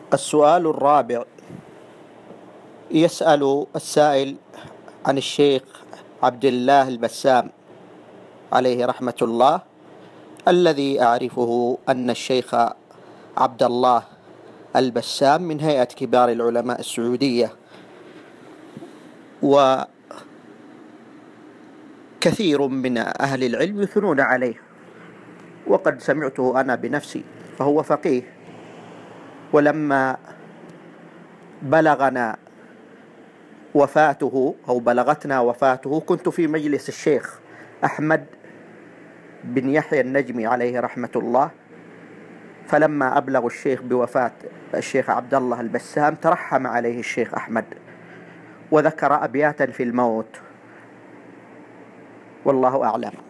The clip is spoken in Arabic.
السؤال الرابع، يسأل السائل عن الشيخ عبد الله البسام عليه رحمة الله، الذي أعرفه أن الشيخ عبد الله البسام من هيئة كبار العلماء السعودية، وكثير من أهل العلم يثنون عليه، وقد سمعته أنا بنفسي، فهو فقيه. ولما بلغنا وفاته أو بلغتنا وفاته كنت في مجلس الشيخ أحمد بن يحيى النجمي عليه رحمة الله، فلما أبلغ الشيخ بوفاة الشيخ عبد الله البسام ترحم عليه الشيخ أحمد وذكر أبياتا في الموت، والله أعلم.